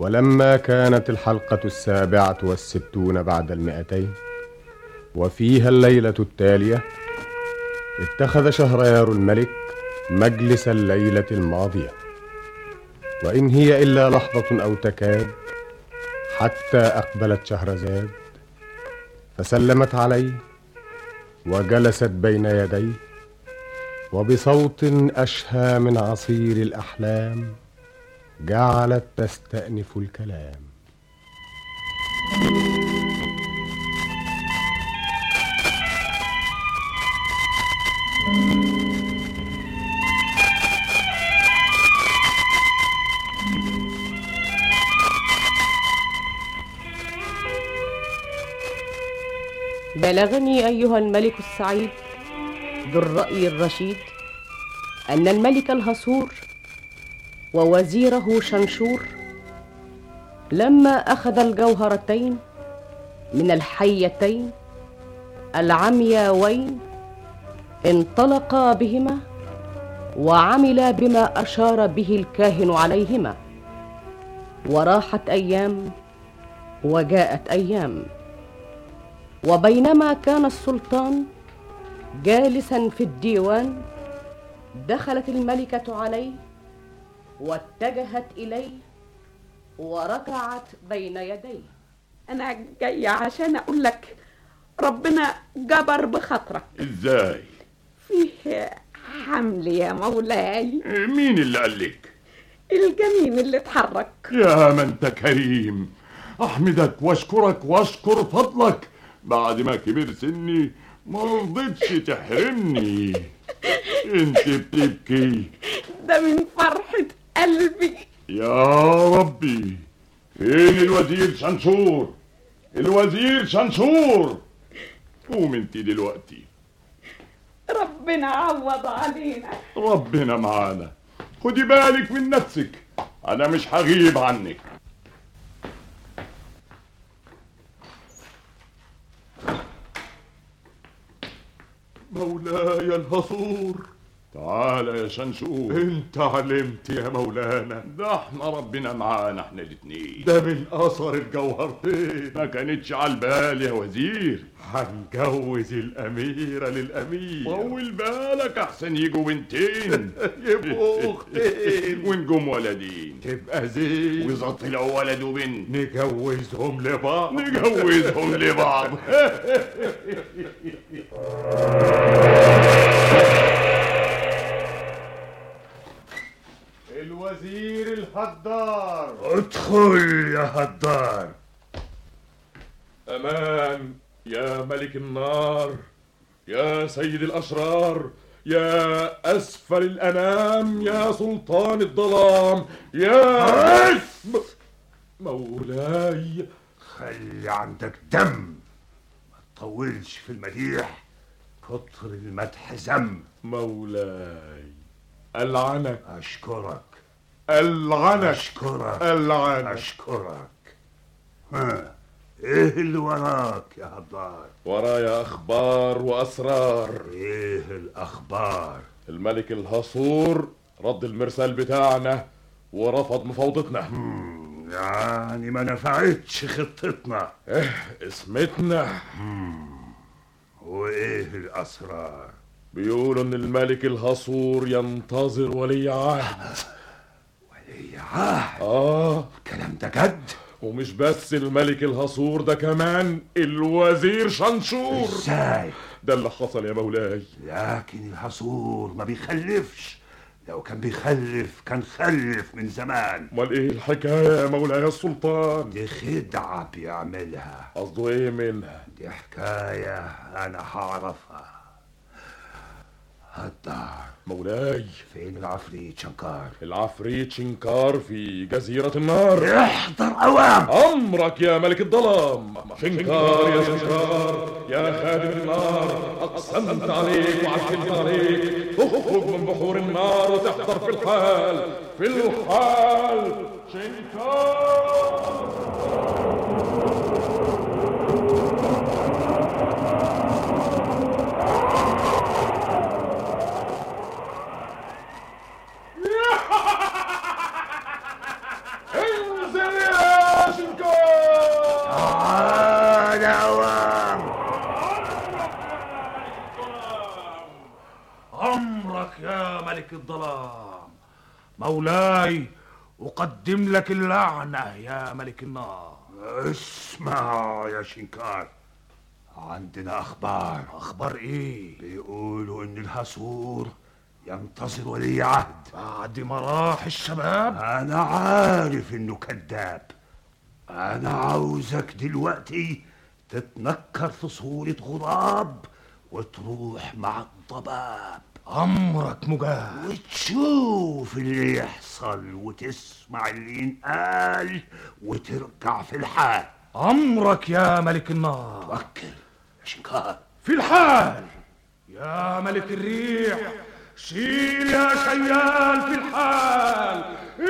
ولما كانت الحلقة 67 بعد 200 وفيها الليلة التالية، اتخذ شهريار الملك مجلس الليلة الماضية، وإن هي إلا لحظة أو تكاد حتى أقبلت شهرزاد فسلمت عليه وجلست بين يديه، وبصوت أشهى من عصير الأحلام جعلت تستأنف الكلام. بلغني أيها الملك السعيد ذو الرأي الرشيد أن الملك الهصور ووزيره شنشور لما أخذ الجوهرتين من الحيتين العمياوين انطلقا بهما وعملا بما أشار به الكاهن عليهما، وراحت أيام وجاءت أيام، وبينما كان السلطان جالسا في الديوان دخلت الملكة عليه واتجهت إليه وركعت بين يديه. أنا جاية عشان أقول لك ربنا جبر بخاطرك. إزاي؟ فيه حمل يا مولاي. مين اللي قالك؟ الجنين اللي اتحرك. يا ما انت كريم، أحمدك واشكرك واشكر فضلك. بعد ما كبر سني ما رضيتش تحرمني. انت بتبكي؟ ده من فرحة قلبي. يا ربي، فين الوزير شنشور؟ الوزير شنشور، قوم انت دلوقتي. ربنا عوض علينا. ربنا معانا، خدي بالك من نفسك، انا مش هغيب عنك. مولاي الهصور. تعال يا شنشور. انت علمت يا مولانا. ده احنا ربنا معانا احنا الاتنين. ده من اثر الجوهرتين. ما كانتش على البال يا وزير. هنجوز الاميرة للامير. طول بالك احسن يجوا بنتين. يبقوا اختين ونجوم ولدين تبقى زين. وإذا طلعوا ولد وبنت نجوزهم لبعض. نجوزهم لبعض. الوزير الهدار. ادخل يا هدار. امان يا ملك النار، يا سيد الاشرار، يا اسفل الانام، يا سلطان الظلام، يا مولاي. خلي عندك دم، ما تطولش في المديح، كتر المدح ذم. مولاي ألعنك. أشكرك. ألعنك. أشكرك. ألعنك. أشكرك. ها، إيه اللي وراك يا هدار؟ ورايا أخبار وأسرار. إيه الأخبار؟ الملك الهصور رد المرسال بتاعنا ورفض مفاوضتنا. يعني ما نفعتش خطتنا. اسمتنا. وإيه الأسرار؟ بيقولوا ان الملك الهصور ينتظر ولي عهد. ولي عهد؟ الكلام ده جد. ومش بس الملك الهصور، ده كمان الوزير شنشور. ازاي؟ ده اللي حصل يا مولاي. لكن الهصور ما بيخلفش، لو كان بيخلف كان خلف من زمان. امال ايه الحكايه يا مولاي السلطان؟ دي خدعه بيعملها. قصده ايه منها؟ دي حكايه انا هعرفها. هدار. مولاي، فين العفريت شنكار؟ العفريت شنكار في جزيرة النار. احضر اوام. امرك يا ملك الظلام. شنكار يا شنكار يا خادم النار، اقسمت عليك وعفلت عليك تخرج من بحور النار وتحضر في الحال. في الحال شنكار. انزل يا ملك الظلام. مولاي أقدم لك اللعنة يا ملك النار. اسمع يا شنكار، عندنا أخبار. أخبار إيه؟ بيقولوا إن الحصور ينتظر ولي عهد بعد ما راح الشباب. أنا عارف إنه كذاب. أنا عاوزك دلوقتي تتنكر في صورة غراب وتروح مع الضباب. أمرك مجاب. وتشوف اللي يحصل وتسمع اللي ينقال وترجع في الحال. أمرك يا ملك النار. فكر يا شنكار. في الحال يا ملك الريح. شيل يا شيال في الحال.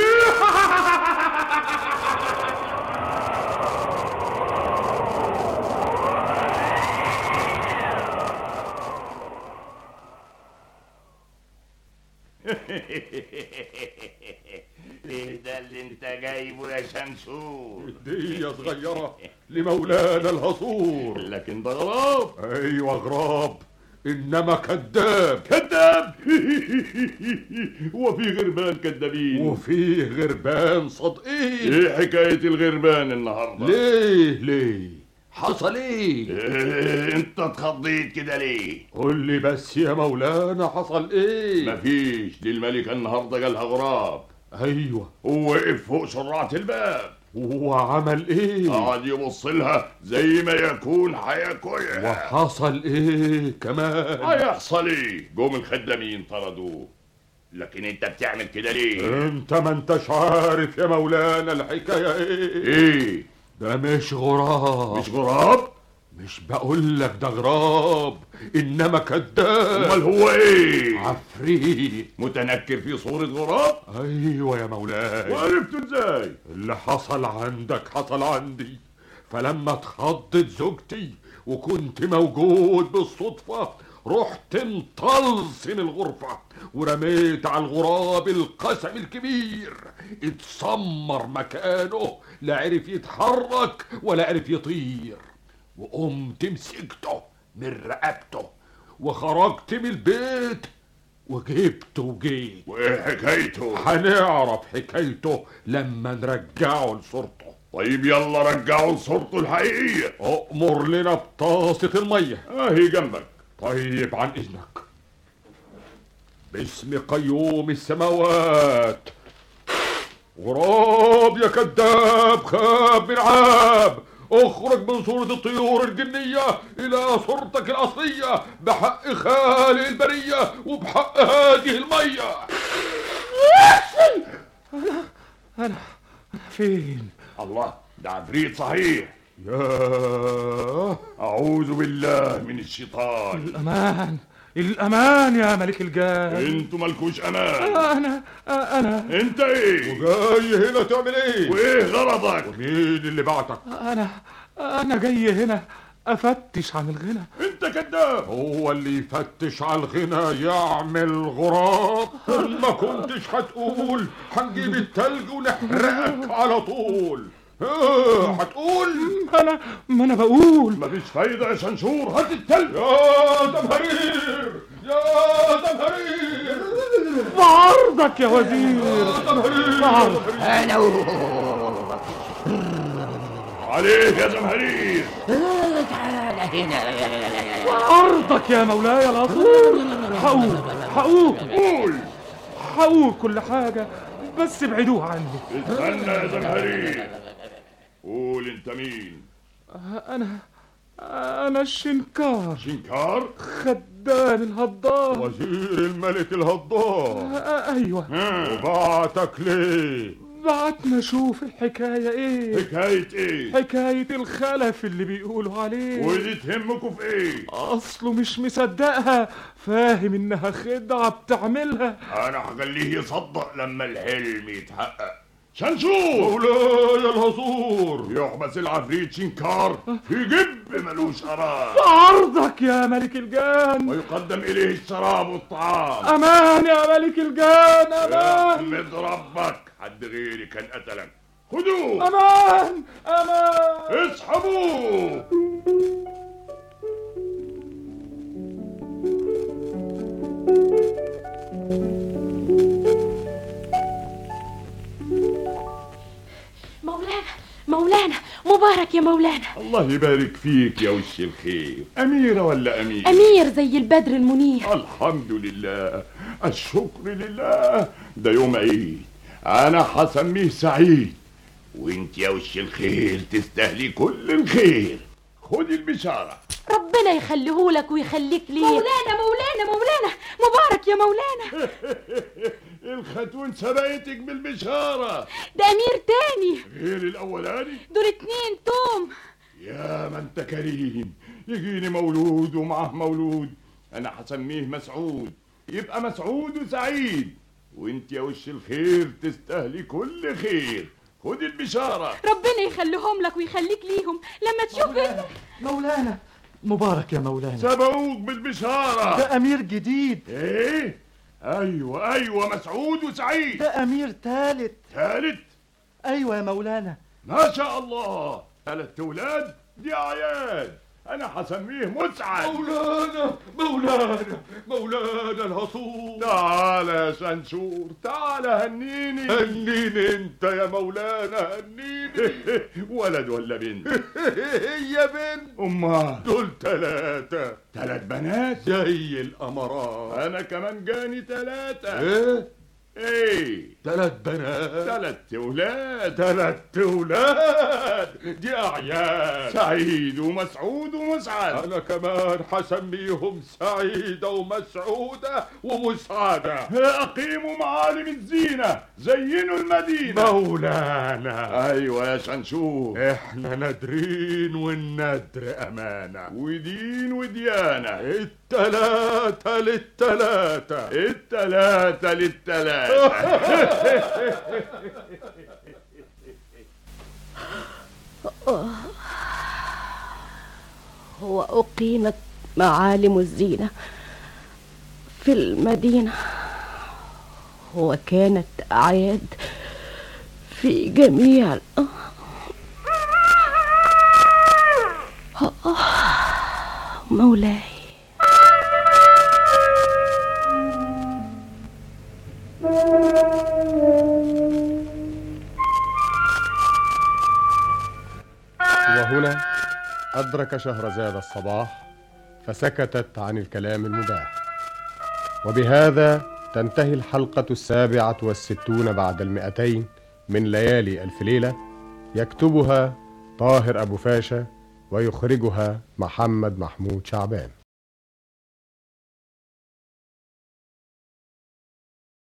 ايه ده اللي انت جايبه يا شمشون؟ هدية صغيرة لمولانا الهصور. لكن ده غراب. ايوه غراب، انما كذاب. كذاب؟ وفي غربان كذابين وفيه غربان صادقين. ايه حكاية الغربان النهاردة؟ ليه حصل ايه؟ انت اتخضيت كده ليه؟ قول لي بس يا مولانا حصل ايه؟ مفيش، دي الملكة النهاردة جالها غراب. ايوه. ووقف فوق شراعة الباب. وعمل ايه؟ قعد يبص لها زي ما يكون هياكلها. وحصل ايه كمان؟ هيحصل ايه؟ جم الخدامين طردوه. لكن انت بتعمل كده ليه؟ انت ما انتش عارف يا مولانا الحكاية ايه؟ ده مش غراب. مش غراب؟ مش بقول لك ده غراب، انما كذاب. امال هو ايه؟ عفريت متنكر في صورة غراب؟ ايوه يا مولاي. وعرفته ازاي؟ اللي حصل عندك حصل عندي. فلما اتخضت زوجتي وكنت موجود بالصدفة، رحت مطلسم الغرفة ورميت على الغراب القسم الكبير. اتسمر مكانه، لا عرف يتحرك ولا عرف يطير. وقمت مسكته من رقبته وخرجت من البيت وجبته وجيت. وايه حكايته؟ هنعرف حكايته لما نرجعه لصورته. طيب يلا رجعوا لصورته الحقيقية. أؤمر لنا بطاسة المية. اهي جنبك. طيب عن إذنك. باسم قيوم السماوات. غراب يا كذاب، خاب من عاب، اخرج من صورة الطيور الجنية إلى صورتك الأصلية بحق خالق البرية وبحق هذه المية. أنا فين؟ الله، ده عفريت صحيح. ياه، أعوذ بالله من الشيطان. الأمان يا ملك الجان. انتوا مالكوش أمان. أنا انت ايه؟ وجاي هنا تعمل ايه؟ وايه غرضك؟ ومين اللي بعتك؟ أنا جاي هنا أفتش عن الغنى. انت كذاب. هو اللي يفتش على الغنى يعمل غراب؟ ما كنتش هتقول هنجيب التلج ونحرقك على طول؟ هتقول؟ ما أنا بقول. مفيش فايدة يا شنشور، هات التلج. يا زمهرير، يا زمهرير، بعرضك يا وزير. عليك يا زمهرير. بعرضك يا مولاي العظيم. هقول كل حاجة، بس ابعدوه عني. استنى يا زمهرير. قول انت مين؟ أنا الشنكار. شنكار؟ خدام الهضار. وزير الملك الهضار. أيوة. وبعتك ليه؟ بعتنا نشوف الحكاية ايه. حكاية ايه؟ حكاية الخلف اللي بيقولوا عليه. ودي تهمكوا في ايه؟ اصله مش مصدقها، فاهم انها خدعة بتعملها. انا هخليه يصدق لما الحلم يتحقق. شنشور مولاي الهصور، يحبس العفريت شنكار في جب ملوش قرار. عرضك يا ملك الجان. ويقدم اليه الشراب والطعام. امان يا ملك الجان، امان. احمد ربك، حد غيري كان قتلك. خدوه. امان. اسحبوه. مولانا مبارك يا مولانا. الله يبارك فيك يا وش الخير. أميرة ولا أمير؟ أمير زي البدر المنير. الحمد لله، الشكر لله. ده يوم عيد، أنا هسميه سعيد، وانت يا وش الخير تستاهلي كل الخير. خدي البشارة. ربنا يخليهولك ويخليك لي. مولانا مبارك يا مولانا. الختون سبقتك بالبشارة. ده أمير تاني غير الأولاني. دول 2 توم. يا ما انت كريم. يجيني مولود ومعه مولود، أنا هسميه مسعود، يبقى مسعود وسعيد، وانت يا وش الخير تستاهلي كل خير. خدي البشارة. ربنا يخليهم لك ويخليك ليهم لما تشوف. مولانا مبارك يا مولانا. سبقوك بالبشارة. ده أمير جديد. ايه؟ ايوه مسعود وسعيد. ده أمير ثالث. ثالث؟ أيوة يا مولانا. ما شاء الله، 3 أولاد، دي أعياد. أنا هسميه مسعد. مولانا الهصور. تعال يا شنشور، تعال هنيني. هنيني انت يا مولانا، هنيني. ولد ولا بنت؟ هي بنت. أمال دول 3. 3 بنات زي القمرات. أنا كمان جاني 3. ايه 3 بنات، 3 أولاد. 3 أولاد، دي أعياد. سعيد ومسعود ومسعد. أنا كمان حسميهم سعيدة ومسعودة ومسعدة. أقيموا معالم الزينة، زينوا المدينة. مولانا. أيوة يا شنشور، احنا نادرين والندر أمانة، ودين وديانة. 3 لل3. 3 لل3. وأقيمت معالم الزينة في المدينة، وكانت أعياد في جميع مولاي. وهنا أدرك شهرزاد الصباح، فسكتت عن الكلام المباح. وبهذا تنتهي الحلقة 67 بعد 200 من ليالي ألف ليلة، يكتبها طاهر أبو فاشا ويخرجها محمد محمود شعبان.